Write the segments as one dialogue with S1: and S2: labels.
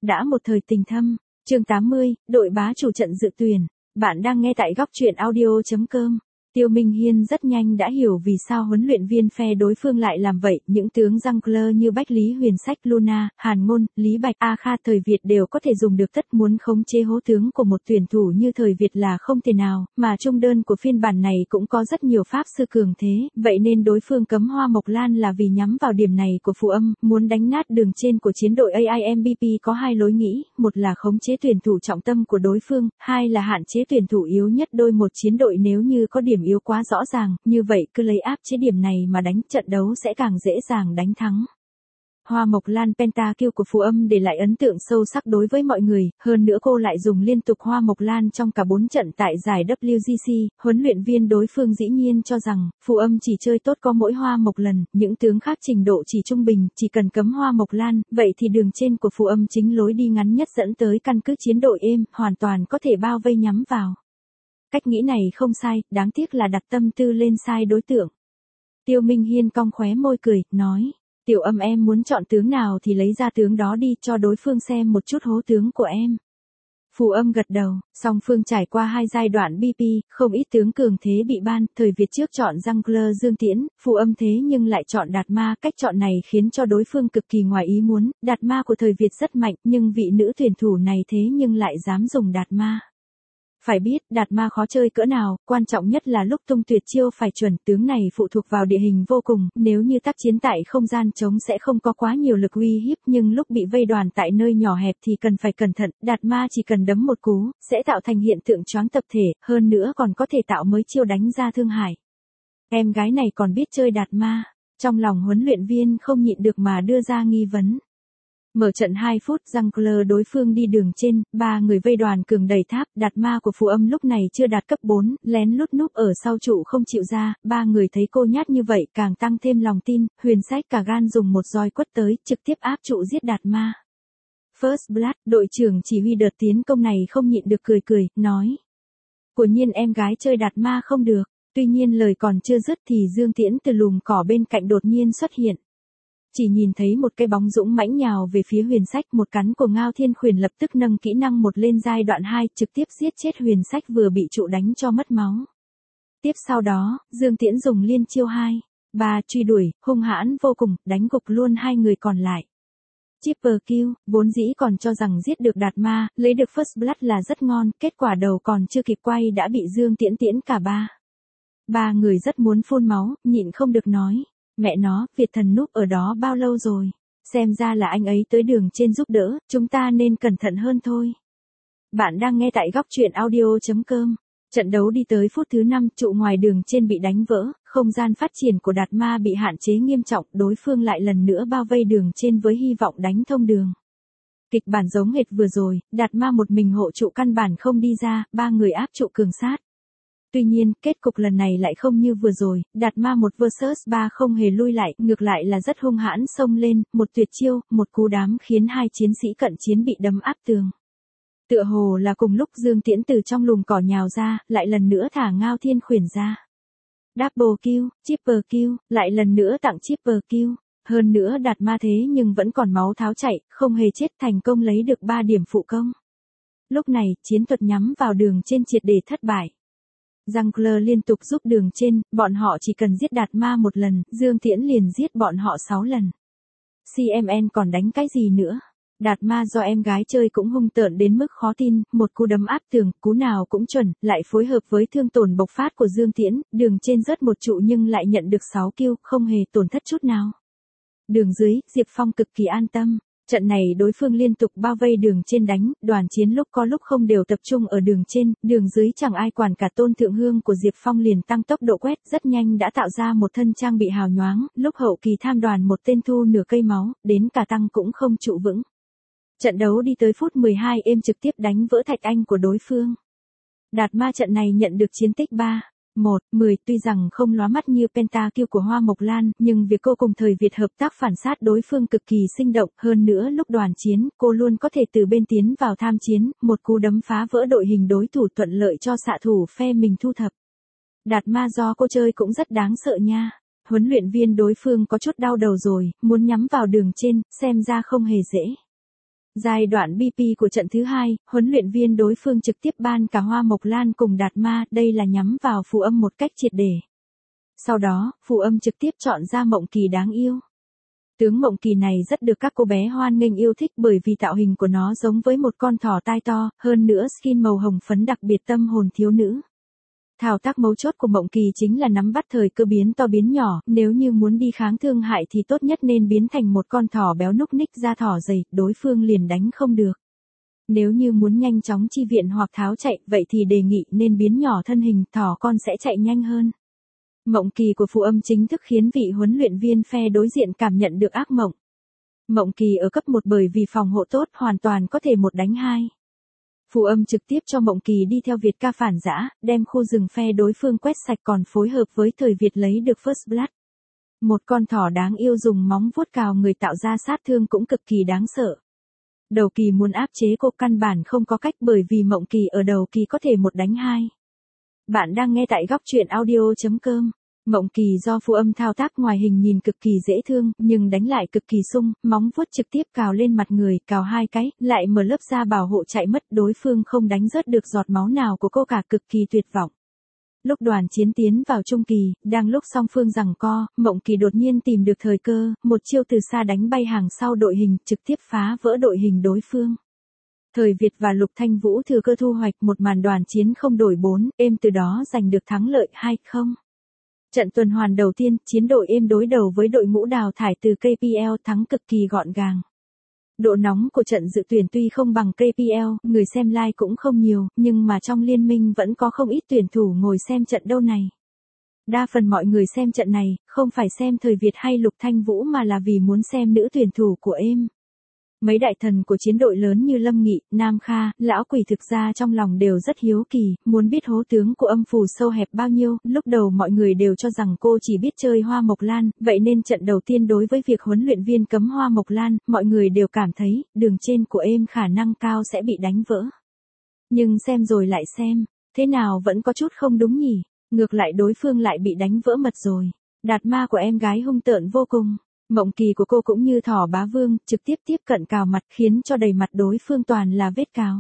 S1: đã một thời tình thâm. Chương 80, đội bá chủ trận dự tuyển. Bạn đang nghe tại góc truyện audio.com. Tiêu Minh Hiên rất nhanh đã hiểu vì sao huấn luyện viên phe đối phương lại làm vậy, những tướng jungler như Bách Lý Huyền Sách, Luna, Hàn Ngôn, Lý Bạch, A Kha thời Việt đều có thể dùng được tất muốn khống chế hố tướng của một tuyển thủ như thời Việt là không thể nào, mà trung đơn của phiên bản này cũng có rất nhiều pháp sư cường thế, vậy nên đối phương cấm Hoa Mộc Lan là vì nhắm vào điểm này của Phù Âm, muốn đánh nát đường trên của chiến đội AIMBP có hai lối nghĩ, một là khống chế tuyển thủ trọng tâm của đối phương, hai là hạn chế tuyển thủ yếu nhất đôi một chiến đội nếu như có điểm yếu quá rõ ràng, như vậy cứ lấy áp chế điểm này mà đánh trận đấu sẽ càng dễ dàng đánh thắng. Hoa Mộc Lan Pentakill của Phù Âm để lại ấn tượng sâu sắc đối với mọi người, hơn nữa cô lại dùng liên tục Hoa Mộc Lan trong cả 4 trận tại giải WGC, huấn luyện viên đối phương dĩ nhiên cho rằng, Phù Âm chỉ chơi tốt có mỗi Hoa Mộc lần, những tướng khác trình độ chỉ trung bình, chỉ cần cấm Hoa Mộc Lan, vậy thì đường trên của Phù Âm chính lối đi ngắn nhất dẫn tới căn cứ chiến đội êm, hoàn toàn có thể bao vây nhắm vào. Cách nghĩ này không sai, đáng tiếc là đặt tâm tư lên sai đối tượng. Tiêu Minh Hiên cong khóe môi cười, nói, Tiểu Âm em muốn chọn tướng nào thì lấy ra tướng đó đi cho đối phương xem một chút hố tướng của em. Phù Âm gật đầu, song phương trải qua 2 giai đoạn BP, không ít tướng cường thế bị ban, thời Việt trước chọn jungler Dương Tiễn, Phù Âm thế nhưng lại chọn Đạt Ma, cách chọn này khiến cho đối phương cực kỳ ngoài ý muốn, Đạt Ma của thời Việt rất mạnh, nhưng vị nữ tuyển thủ này thế nhưng lại dám dùng Đạt Ma. Phải biết, Đạt Ma khó chơi cỡ nào, quan trọng nhất là lúc tung tuyệt chiêu phải chuẩn, tướng này phụ thuộc vào địa hình vô cùng, nếu như tác chiến tại không gian trống sẽ không có quá nhiều lực uy hiếp, nhưng lúc bị vây đoàn tại nơi nhỏ hẹp thì cần phải cẩn thận, Đạt Ma chỉ cần đấm một cú, sẽ tạo thành hiện tượng choáng tập thể, hơn nữa còn có thể tạo mới chiêu đánh ra thương hại. Em gái này còn biết chơi Đạt Ma, trong lòng huấn luyện viên không nhịn được mà đưa ra nghi vấn. Mở trận 2 phút, jungler đối phương đi đường trên, 3 người vây đoàn cường đẩy tháp, Đạt Ma của Phù Âm lúc này chưa đạt cấp 4, lén lút núp ở sau trụ không chịu ra, 3 người thấy cô nhát như vậy càng tăng thêm lòng tin, Huyền Sách cả gan dùng một roi quất tới, trực tiếp áp trụ giết Đạt Ma. First Blood, đội trưởng chỉ huy đợt tiến công này không nhịn được cười, nói. Quả nhiên em gái chơi Đạt Ma không được, tuy nhiên lời còn chưa dứt thì Dương Tiễn từ lùm cỏ bên cạnh đột nhiên xuất hiện. Chỉ nhìn thấy một cái bóng dũng mãnh nhào về phía Huyền Sách, một cắn của Ngao Thiên Khuyển lập tức nâng kỹ năng 1 lên giai đoạn 2, trực tiếp giết chết Huyền Sách vừa bị trụ đánh cho mất máu. Tiếp sau đó, Dương Tiễn dùng liên chiêu 2, 3 truy đuổi, hung hãn vô cùng, đánh gục luôn 2 người còn lại. Triple kill, vốn dĩ còn cho rằng giết được Đạt Ma, lấy được First Blood là rất ngon, kết quả đầu còn chưa kịp quay đã bị Dương Tiễn tiễn cả 3 người rất muốn phun máu, nhịn không được nói. Mẹ nó, Việt thần núp ở đó bao lâu rồi? Xem ra là anh ấy tới đường trên giúp đỡ, chúng ta nên cẩn thận hơn thôi. Bạn đang nghe tại góc truyện audio.com. Trận đấu đi tới phút thứ 5, trụ ngoài đường trên bị đánh vỡ, không gian phát triển của Đạt Ma bị hạn chế nghiêm trọng, đối phương lại lần nữa bao vây đường trên với hy vọng đánh thông đường. Kịch bản giống hệt vừa rồi, Đạt Ma một mình hộ trụ căn bản không đi ra, 3 người áp trụ cường sát. Tuy nhiên, kết cục lần này lại không như vừa rồi, Đạt Ma 1 vs 3 không hề lui lại, ngược lại là rất hung hãn xông lên, một tuyệt chiêu, một cú đám khiến 2 chiến sĩ cận chiến bị đấm áp tường. Tựa hồ là cùng lúc Dương Tiễn từ trong lùm cỏ nhào ra, lại lần nữa thả Ngao Thiên Khuyển ra. Double kill, triple kill, lại lần nữa tặng triple kill. Hơn nữa Đạt Ma thế nhưng vẫn còn máu tháo chạy, không hề chết, thành công lấy được 3 điểm phụ công. Lúc này, chiến thuật nhắm vào đường trên triệt để thất bại. Jungler liên tục giúp đường trên, bọn họ chỉ cần giết Đạt Ma 1 lần, Dương Tiễn liền giết bọn họ 6 lần. CMN còn đánh cái gì nữa? Đạt Ma do em gái chơi cũng hung tợn đến mức khó tin, một cú đấm áp tường, cú nào cũng chuẩn, lại phối hợp với thương tổn bộc phát của Dương Tiễn, đường trên rớt một trụ nhưng lại nhận được 6 kill, không hề tổn thất chút nào. Đường dưới, Diệp Phong cực kỳ an tâm. Trận này đối phương liên tục bao vây đường trên đánh, đoàn chiến lúc có lúc không đều tập trung ở đường trên, đường dưới chẳng ai quản cả Tôn Thượng Hương của Diệp Phong liền tăng tốc độ quét, rất nhanh đã tạo ra một thân trang bị hào nhoáng, lúc hậu kỳ tham đoàn một tên thu nửa cây máu, đến cả tăng cũng không trụ vững. Trận đấu đi tới phút 12 êm trực tiếp đánh vỡ thạch anh của đối phương. Đạt Ma trận này nhận được chiến tích 3-1-10, tuy rằng không lóa mắt như Pentakill của Hoa Mộc Lan, nhưng việc cô cùng thời Việt hợp tác phản sát đối phương cực kỳ sinh động, hơn nữa lúc đoàn chiến, cô luôn có thể từ bên tiến vào tham chiến, một cú đấm phá vỡ đội hình đối thủ thuận lợi cho xạ thủ phe mình thu thập. Đạt Ma do cô chơi cũng rất đáng sợ nha. Huấn luyện viên đối phương có chút đau đầu rồi, muốn nhắm vào đường trên, xem ra không hề dễ. Giai đoạn BP của trận thứ 2, huấn luyện viên đối phương trực tiếp ban cả Hoa Mộc Lan cùng Đạt Ma, đây là nhắm vào Phù Âm một cách triệt để. Sau đó, Phù Âm trực tiếp chọn ra Mộng Kỳ đáng yêu. Tướng Mộng Kỳ này rất được các cô bé hoan nghênh yêu thích bởi vì tạo hình của nó giống với một con thỏ tai to, hơn nữa skin màu hồng phấn đặc biệt tâm hồn thiếu nữ. Thao tác mấu chốt của Mộng Kỳ chính là nắm bắt thời cơ biến to biến nhỏ, nếu như muốn đi kháng thương hại thì tốt nhất nên biến thành một con thỏ béo núc ních da thỏ dày, đối phương liền đánh không được. Nếu như muốn nhanh chóng chi viện hoặc tháo chạy, vậy thì đề nghị nên biến nhỏ thân hình, thỏ con sẽ chạy nhanh hơn. Mộng Kỳ của Phù Âm chính thức khiến vị huấn luyện viên phe đối diện cảm nhận được ác mộng. Mộng Kỳ ở cấp 1 bởi vì phòng hộ tốt hoàn toàn có thể 1 đánh 2. Phù Âm trực tiếp cho Mộng Kỳ đi theo Việt ca phản giã, đem khu rừng phe đối phương quét sạch còn phối hợp với Thời Việt lấy được First Blood. Một con thỏ đáng yêu dùng móng vuốt cào người tạo ra sát thương cũng cực kỳ đáng sợ. Đầu kỳ muốn áp chế cô căn bản không có cách bởi vì Mộng Kỳ ở đầu kỳ có thể 1 đánh 2. Bạn đang nghe tại góc truyện audio.com. Mộng Kỳ do Phù Âm thao tác ngoài hình nhìn cực kỳ dễ thương, nhưng đánh lại cực kỳ sung, móng vuốt trực tiếp cào lên mặt người, cào 2 cái, lại mở lớp da bảo hộ chạy mất, đối phương không đánh rớt được giọt máu nào của cô cả, cực kỳ tuyệt vọng. Lúc đoàn chiến tiến vào trung kỳ, đang lúc song phương giằng co, Mộng Kỳ đột nhiên tìm được thời cơ, một chiêu từ xa đánh bay hàng sau đội hình, trực tiếp phá vỡ đội hình đối phương. Thời Việt và Lục Thanh Vũ thừa cơ thu hoạch một màn đoàn chiến không đổi 4, êm từ đó giành được thắng lợi 2-0. Trận tuần hoàn đầu tiên, chiến đội êm đối đầu với đội ngũ đào thải từ KPL thắng cực kỳ gọn gàng. Độ nóng của trận dự tuyển tuy không bằng KPL, người xem live cũng không nhiều, nhưng mà trong liên minh vẫn có không ít tuyển thủ ngồi xem trận đấu này. Đa phần mọi người xem trận này, không phải xem Thời Việt hay Lục Thanh Vũ mà là vì muốn xem nữ tuyển thủ của êm. Mấy đại thần của chiến đội lớn như Lâm Nghị, Nam Kha, Lão Quỷ thực ra trong lòng đều rất hiếu kỳ, muốn biết hố tướng của Âm Phù sâu hẹp bao nhiêu, lúc đầu mọi người đều cho rằng cô chỉ biết chơi Hoa Mộc Lan, vậy nên trận đầu tiên đối với việc huấn luyện viên cấm Hoa Mộc Lan, mọi người đều cảm thấy, đường trên của êm khả năng cao sẽ bị đánh vỡ. Nhưng xem rồi lại xem, thế nào vẫn có chút không đúng nhỉ, ngược lại đối phương lại bị đánh vỡ mật rồi. Đạt Ma của em gái hung tợn vô cùng. Mộng Kỳ của cô cũng như thỏ bá vương, trực tiếp tiếp cận cào mặt khiến cho đầy mặt đối phương toàn là vết cào.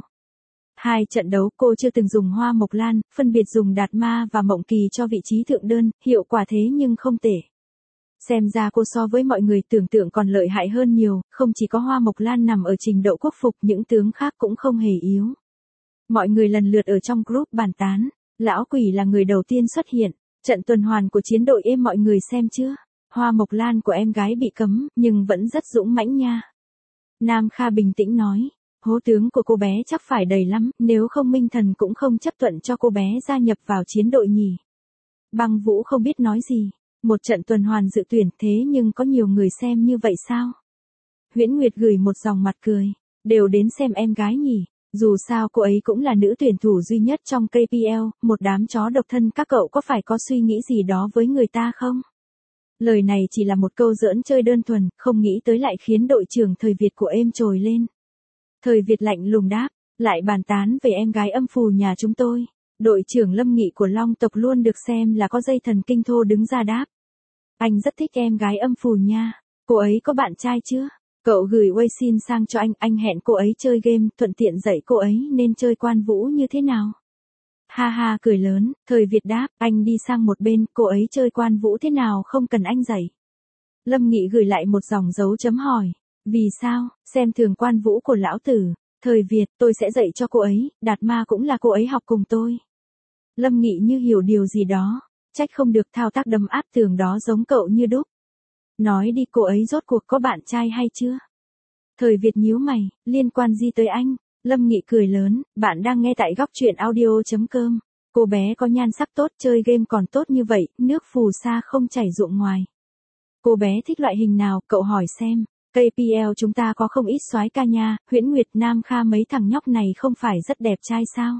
S1: 2 trận đấu cô chưa từng dùng Hoa Mộc Lan, phân biệt dùng Đạt Ma và Mộng Kỳ cho vị trí thượng đơn, hiệu quả thế nhưng không tệ. Xem ra cô so với mọi người tưởng tượng còn lợi hại hơn nhiều, không chỉ có Hoa Mộc Lan nằm ở trình độ quốc phục, những tướng khác cũng không hề yếu. Mọi người lần lượt ở trong group bàn tán, Lão Quỷ là người đầu tiên xuất hiện, trận tuần hoàn của chiến đội êm mọi người xem chưa? Hoa Mộc Lan của em gái bị cấm, nhưng vẫn rất dũng mãnh nha. Nam Kha bình tĩnh nói, hố tướng của cô bé chắc phải đầy lắm, nếu không Minh Thần cũng không chấp thuận cho cô bé gia nhập vào chiến đội nhỉ. Băng Vũ không biết nói gì, một trận tuần hoàn dự tuyển thế nhưng có nhiều người xem như vậy sao? Huyễn Nguyệt gửi một dòng mặt cười, đều đến xem em gái nhỉ, dù sao cô ấy cũng là nữ tuyển thủ duy nhất trong KPL, một đám chó độc thân các cậu có phải có suy nghĩ gì đó với người ta không? Lời này chỉ là một câu giỡn chơi đơn thuần, không nghĩ tới lại khiến đội trưởng Thời Việt của êm trồi lên. Thời Việt lạnh lùng đáp, lại bàn tán về em gái Âm Phù nhà chúng tôi. Đội trưởng Lâm Nghị của Long tộc luôn được xem là có dây thần kinh thô đứng ra đáp. Anh rất thích em gái Âm Phù nha, cô ấy có bạn trai chưa? Cậu gửi Weixin sang cho anh hẹn cô ấy chơi game, thuận tiện dạy cô ấy nên chơi Quan Vũ như thế nào? Ha ha cười lớn, Thời Việt đáp, anh đi sang một bên, cô ấy chơi Quan Vũ thế nào không cần anh dạy. Lâm Nghị gửi lại một dòng dấu chấm hỏi, vì sao, xem thường Quan Vũ của lão tử, Thời Việt, tôi sẽ dạy cho cô ấy, Đạt Ma cũng là cô ấy học cùng tôi. Lâm Nghị như hiểu điều gì đó, trách không được thao tác đấm áp tường đó giống cậu như đúc. Nói đi cô ấy rốt cuộc có bạn trai hay chưa? Thời Việt nhíu mày, liên quan gì tới anh? Lâm Nghị cười lớn, bạn đang nghe tại góc truyện audio.com. Cô bé có nhan sắc tốt, chơi game còn tốt như vậy, nước phù sa không chảy ruộng ngoài. Cô bé thích loại hình nào, cậu hỏi xem. KPL chúng ta có không ít soái ca nha, Huyễn Nguyệt Nam Kha mấy thằng nhóc này không phải rất đẹp trai sao?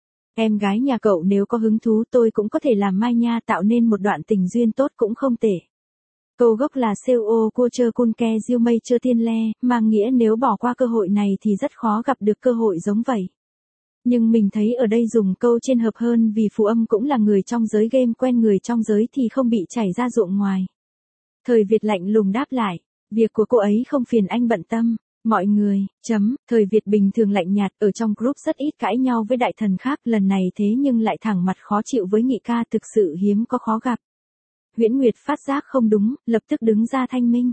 S1: Em gái nhà cậu nếu có hứng thú tôi cũng có thể làm mai nha, tạo nên một đoạn tình duyên tốt cũng không tệ. Câu gốc là CO cô chơ cun ke diêu mây chơ tiên le, mang nghĩa nếu bỏ qua cơ hội này thì rất khó gặp được cơ hội giống vậy. Nhưng mình thấy ở đây dùng câu trên hợp hơn vì Phù Âm cũng là người trong giới game quen người trong giới thì không bị chảy ra ruộng ngoài. Thời Việt lạnh lùng đáp lại, việc của cô ấy không phiền anh bận tâm, Mọi người, thời Việt bình thường lạnh nhạt, ở trong group rất ít cãi nhau với đại thần khác, lần này thế nhưng lại thẳng mặt khó chịu với Nghị ca, thực sự hiếm có khó gặp. Huyễn Nguyệt phát giác không đúng, lập tức đứng ra thanh minh.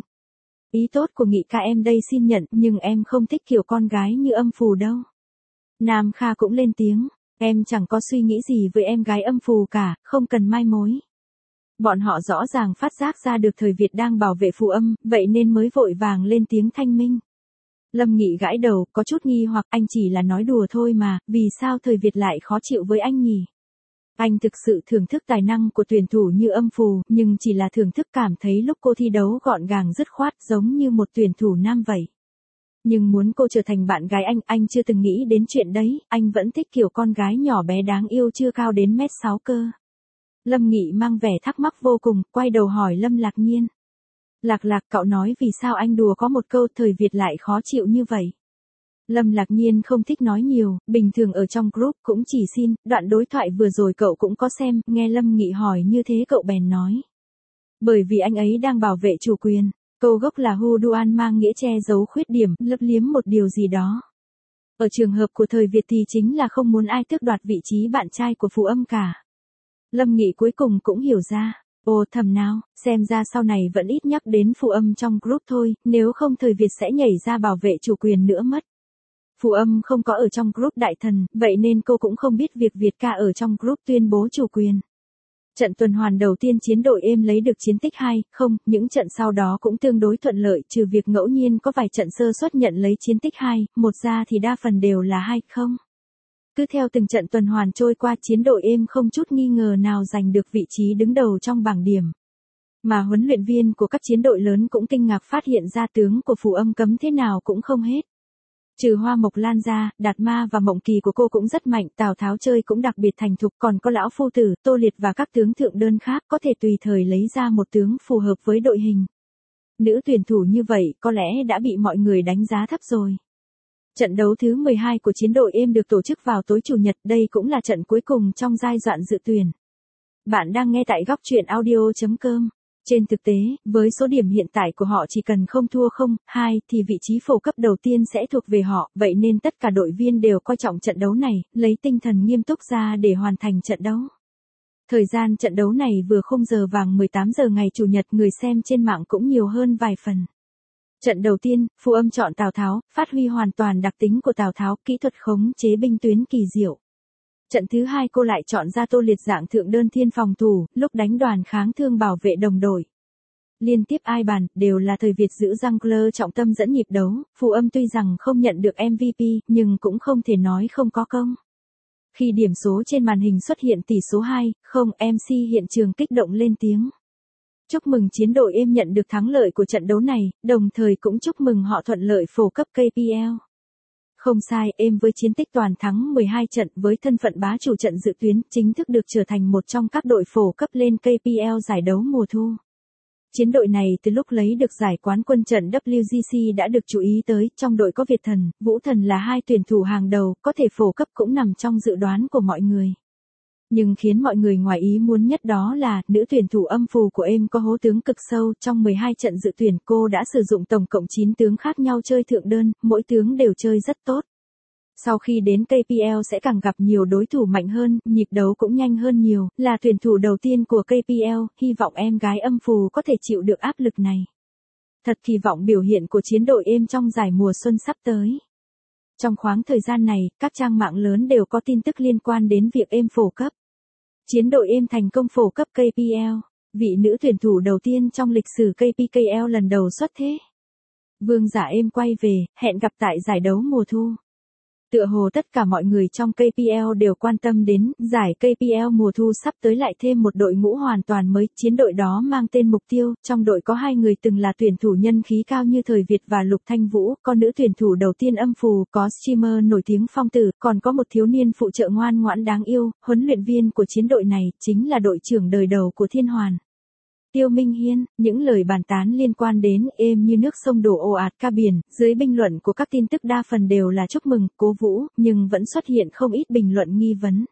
S1: Ý tốt của Nghị ca em đây xin nhận, nhưng em không thích kiểu con gái như âm phù đâu. Nam Kha cũng lên tiếng, em chẳng có suy nghĩ gì với em gái âm phù cả, không cần mai mối. Bọn họ rõ ràng phát giác ra được thời Việt đang bảo vệ phù âm, vậy nên mới vội vàng lên tiếng thanh minh. Lâm Nghị gãi đầu, có chút nghi hoặc, anh chỉ là nói đùa thôi mà, vì sao thời Việt lại khó chịu với anh nhỉ? Anh thực sự thưởng thức tài năng của tuyển thủ như âm phù, nhưng chỉ là thưởng thức, cảm thấy lúc cô thi đấu gọn gàng dứt khoát giống như một tuyển thủ nam vậy. Nhưng muốn cô trở thành bạn gái anh chưa từng nghĩ đến chuyện đấy, anh vẫn thích kiểu con gái nhỏ bé đáng yêu chưa cao đến 1m6 cơ. Lâm Nghị mang vẻ thắc mắc vô cùng, quay đầu hỏi Lâm Lạc Nhiên. Lạc, cậu nói vì sao anh đùa có một câu thời Việt lại khó chịu như vậy? Lâm Lạc Nhiên không thích nói nhiều, bình thường ở trong group cũng chỉ xin, đoạn đối thoại vừa rồi cậu cũng có xem, nghe Lâm Nghị hỏi như thế cậu bèn nói. Bởi vì anh ấy đang bảo vệ chủ quyền, câu gốc là Hu Duan mang nghĩa che giấu khuyết điểm, lấp liếm một điều gì đó. Ở trường hợp của thời Việt thì chính là không muốn ai tước đoạt vị trí bạn trai của phù âm cả. Lâm Nghị cuối cùng cũng hiểu ra. Ồ thầm nào, xem ra sau này vẫn ít nhắc đến phù âm trong group thôi, nếu không thời Việt sẽ nhảy ra bảo vệ chủ quyền nữa mất. Phù âm không có ở trong group đại thần, vậy nên cô cũng không biết việc Việt ca ở trong group tuyên bố chủ quyền. Trận tuần hoàn đầu tiên chiến đội êm lấy được chiến tích 2-0, những trận sau đó cũng tương đối thuận lợi, trừ việc ngẫu nhiên có vài trận sơ suất nhận lấy chiến tích 2-1 ra thì đa phần đều là 2-0. Cứ theo từng trận tuần hoàn trôi qua, chiến đội êm không chút nghi ngờ nào giành được vị trí đứng đầu trong bảng điểm. Mà huấn luyện viên của các chiến đội lớn cũng kinh ngạc phát hiện ra tướng của phù âm cấm thế nào cũng không hết. Trừ Hoa Mộc Lan ra, Đạt Ma và Mộng Kỳ của cô cũng rất mạnh, Tào Tháo chơi cũng đặc biệt thành thục, còn có lão phu tử, Tô Liệt và các tướng thượng đơn khác có thể tùy thời lấy ra một tướng phù hợp với đội hình. Nữ tuyển thủ như vậy có lẽ đã bị mọi người đánh giá thấp rồi. Trận đấu thứ 12 của chiến đội êm được tổ chức vào tối Chủ nhật, đây cũng là trận cuối cùng trong giai đoạn dự tuyển. Bạn đang nghe tại góc truyện audio.com. Trên thực tế, với số điểm hiện tại của họ chỉ cần không thua 0-2 thì vị trí phổ cấp đầu tiên sẽ thuộc về họ, vậy nên tất cả đội viên đều coi trọng trận đấu này, lấy tinh thần nghiêm túc ra để hoàn thành trận đấu. Thời gian trận đấu này vừa khung giờ vàng 18 giờ ngày Chủ nhật, người xem trên mạng cũng nhiều hơn vài phần. Trận đầu tiên, phù âm chọn Tào Tháo, phát huy hoàn toàn đặc tính của Tào Tháo, kỹ thuật khống chế binh tuyến kỳ diệu. Trận thứ hai cô lại chọn ra Tô Liệt dạng thượng đơn thiên phòng thủ, lúc đánh đoàn kháng thương bảo vệ đồng đội. Liên tiếp ai bàn, đều là thời Việt giữ jungler trọng tâm dẫn nhịp đấu, phù âm tuy rằng không nhận được MVP, nhưng cũng không thể nói không có công. Khi điểm số trên màn hình xuất hiện tỷ số 2-0, MC hiện trường kích động lên tiếng. Chúc mừng chiến đội êm nhận được thắng lợi của trận đấu này, đồng thời cũng chúc mừng họ thuận lợi phổ cấp KPL. Không sai, êm với chiến tích toàn thắng 12 trận với thân phận bá chủ trận dự tuyến, chính thức được trở thành một trong các đội phổ cấp lên KPL giải đấu mùa thu. Chiến đội này từ lúc lấy được giải quán quân trận WGC đã được chú ý tới, trong đội có Việt Thần, Vũ Thần là hai tuyển thủ hàng đầu, có thể phổ cấp cũng nằm trong dự đoán của mọi người. Nhưng khiến mọi người ngoài ý muốn nhất đó là, nữ tuyển thủ âm phù của êm có hố tướng cực sâu, trong 12 trận dự tuyển cô đã sử dụng tổng cộng 9 tướng khác nhau chơi thượng đơn, mỗi tướng đều chơi rất tốt. Sau khi đến KPL sẽ càng gặp nhiều đối thủ mạnh hơn, nhịp đấu cũng nhanh hơn nhiều, là tuyển thủ đầu tiên của KPL, hy vọng em gái âm phù có thể chịu được áp lực này. Thật kỳ vọng biểu hiện của chiến đội êm trong giải mùa xuân sắp tới. Trong khoảng thời gian này, các trang mạng lớn đều có tin tức liên quan đến việc êm phổ cấp. Chiến đội êm thành công phổ cấp KPL, vị nữ tuyển thủ đầu tiên trong lịch sử KPKL lần đầu xuất thế. Vương giả êm quay về, hẹn gặp tại giải đấu mùa thu. Tựa hồ tất cả mọi người trong KPL đều quan tâm đến giải KPL mùa thu sắp tới lại thêm một đội ngũ hoàn toàn mới, chiến đội đó mang tên Mục Tiêu, trong đội có hai người từng là tuyển thủ nhân khí cao như Thời Việt và Lục Thanh Vũ, có nữ tuyển thủ đầu tiên âm phù, có streamer nổi tiếng Phong Tử, còn có một thiếu niên phụ trợ ngoan ngoãn đáng yêu, huấn luyện viên của chiến đội này chính là đội trưởng đời đầu của Thiên Hoàn. Tiêu Minh Hiên, những lời bàn tán liên quan đến êm như nước sông đổ ồ ạt ca biển, dưới bình luận của các tin tức đa phần đều là chúc mừng, cố vũ, nhưng vẫn xuất hiện không ít bình luận nghi vấn.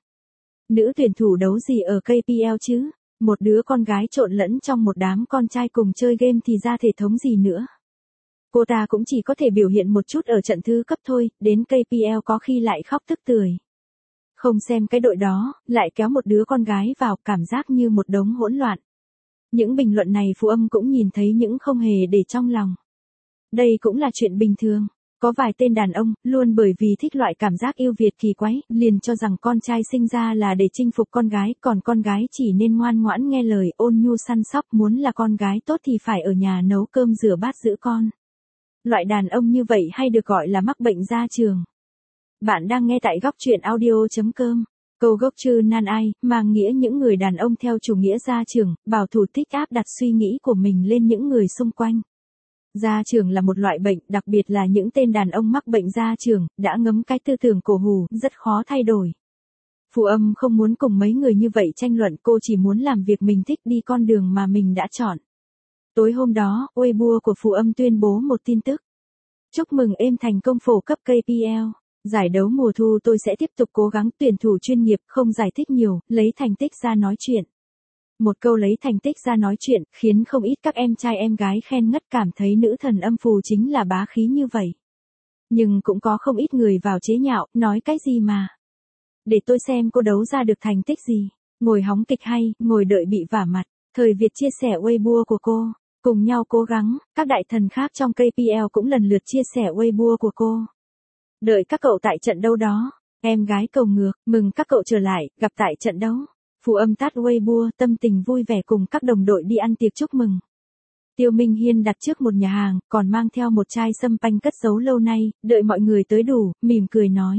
S1: Nữ tuyển thủ đấu gì ở KPL chứ? Một đứa con gái trộn lẫn trong một đám con trai cùng chơi game thì ra thể thống gì nữa? Cô ta cũng chỉ có thể biểu hiện một chút ở trận thứ cấp thôi, đến KPL có khi lại khóc tức tưởi. Không xem cái đội đó, lại kéo một đứa con gái vào, cảm giác như một đống hỗn loạn. Những bình luận này Phú Âm cũng nhìn thấy những không hề để trong lòng. Đây cũng là chuyện bình thường. Có vài tên đàn ông, luôn bởi vì thích loại cảm giác yêu Việt kỳ quái, liền cho rằng con trai sinh ra là để chinh phục con gái, còn con gái chỉ nên ngoan ngoãn nghe lời, ôn nhu săn sóc, muốn là con gái tốt thì phải ở nhà nấu cơm rửa bát giữ con. Loại đàn ông như vậy hay được gọi là mắc bệnh gia trường. Bạn đang nghe tại góc truyện audio.com. Câu gốc chữ nan ai, mang nghĩa những người đàn ông theo chủ nghĩa gia trưởng, bảo thủ thích áp đặt suy nghĩ của mình lên những người xung quanh. Gia trưởng là một loại bệnh, đặc biệt là những tên đàn ông mắc bệnh gia trưởng, đã ngấm cái tư tưởng cổ hủ, rất khó thay đổi. Phú Âm không muốn cùng mấy người như vậy tranh luận, cô chỉ muốn làm việc mình thích, đi con đường mà mình đã chọn. Tối hôm đó, Weibo của Phú Âm tuyên bố một tin tức. Chúc mừng em thành công phổ cấp KPL. Giải đấu mùa thu tôi sẽ tiếp tục cố gắng, tuyển thủ chuyên nghiệp, không giải thích nhiều, lấy thành tích ra nói chuyện. Một câu lấy thành tích ra nói chuyện, khiến không ít các em trai em gái khen ngất, cảm thấy nữ thần âm phù chính là bá khí như vậy. Nhưng cũng có không ít người vào chế nhạo, nói cái gì mà. Để tôi xem cô đấu ra được thành tích gì. Ngồi hóng kịch hay, ngồi đợi bị vả mặt. Thời Việt chia sẻ Weibo của cô. Cùng nhau cố gắng, các đại thần khác trong KPL cũng lần lượt chia sẻ Weibo của cô. Đợi các cậu tại trận đấu đó. Em gái cầu ngược, mừng các cậu trở lại, gặp tại trận đấu. Phú Âm tắt Weibo, tâm tình vui vẻ cùng các đồng đội đi ăn tiệc chúc mừng. Tiêu Minh Hiên đặt trước một nhà hàng, còn mang theo một chai sâm panh cất giấu lâu nay, đợi mọi người tới đủ, mỉm cười nói.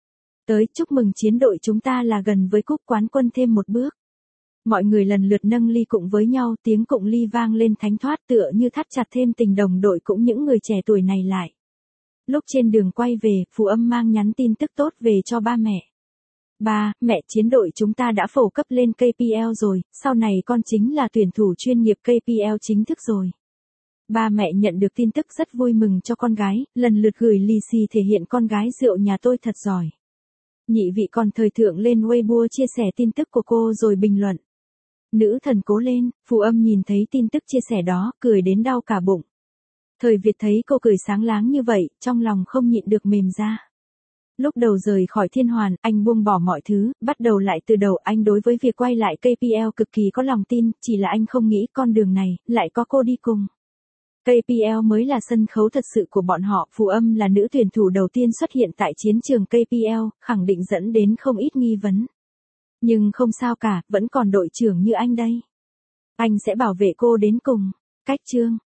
S1: Tới chúc mừng chiến đội chúng ta là gần với cúp quán quân thêm một bước. Mọi người lần lượt nâng ly cụng với nhau, tiếng cụng ly vang lên thánh thoát, tựa như thắt chặt thêm tình đồng đội cũng những người trẻ tuổi này lại. Lúc trên đường quay về, Phú Âm mang nhắn tin tức tốt về cho ba mẹ. Ba, mẹ, chiến đội chúng ta đã phổ cấp lên KPL rồi, sau này con chính là tuyển thủ chuyên nghiệp KPL chính thức rồi. Ba mẹ nhận được tin tức rất vui mừng cho con gái, lần lượt gửi lì xì thể hiện con gái rượu nhà tôi thật giỏi. Nhị vị còn thời thượng lên Weibo chia sẻ tin tức của cô rồi bình luận. Nữ thần cố lên. Phú Âm nhìn thấy tin tức chia sẻ đó, cười đến đau cả bụng. Thời Việt thấy cô cười sáng láng như vậy, trong lòng không nhịn được mềm ra. Lúc đầu rời khỏi Thiên Hoàn, anh buông bỏ mọi thứ, bắt đầu lại từ đầu. Anh đối với việc quay lại KPL cực kỳ có lòng tin, chỉ là anh không nghĩ con đường này, lại có cô đi cùng. KPL mới là sân khấu thật sự của bọn họ. Phú Âm là nữ tuyển thủ đầu tiên xuất hiện tại chiến trường KPL, khẳng định dẫn đến không ít nghi vấn. Nhưng không sao cả, vẫn còn đội trưởng như anh đây. Anh sẽ bảo vệ cô đến cùng. Cách chương.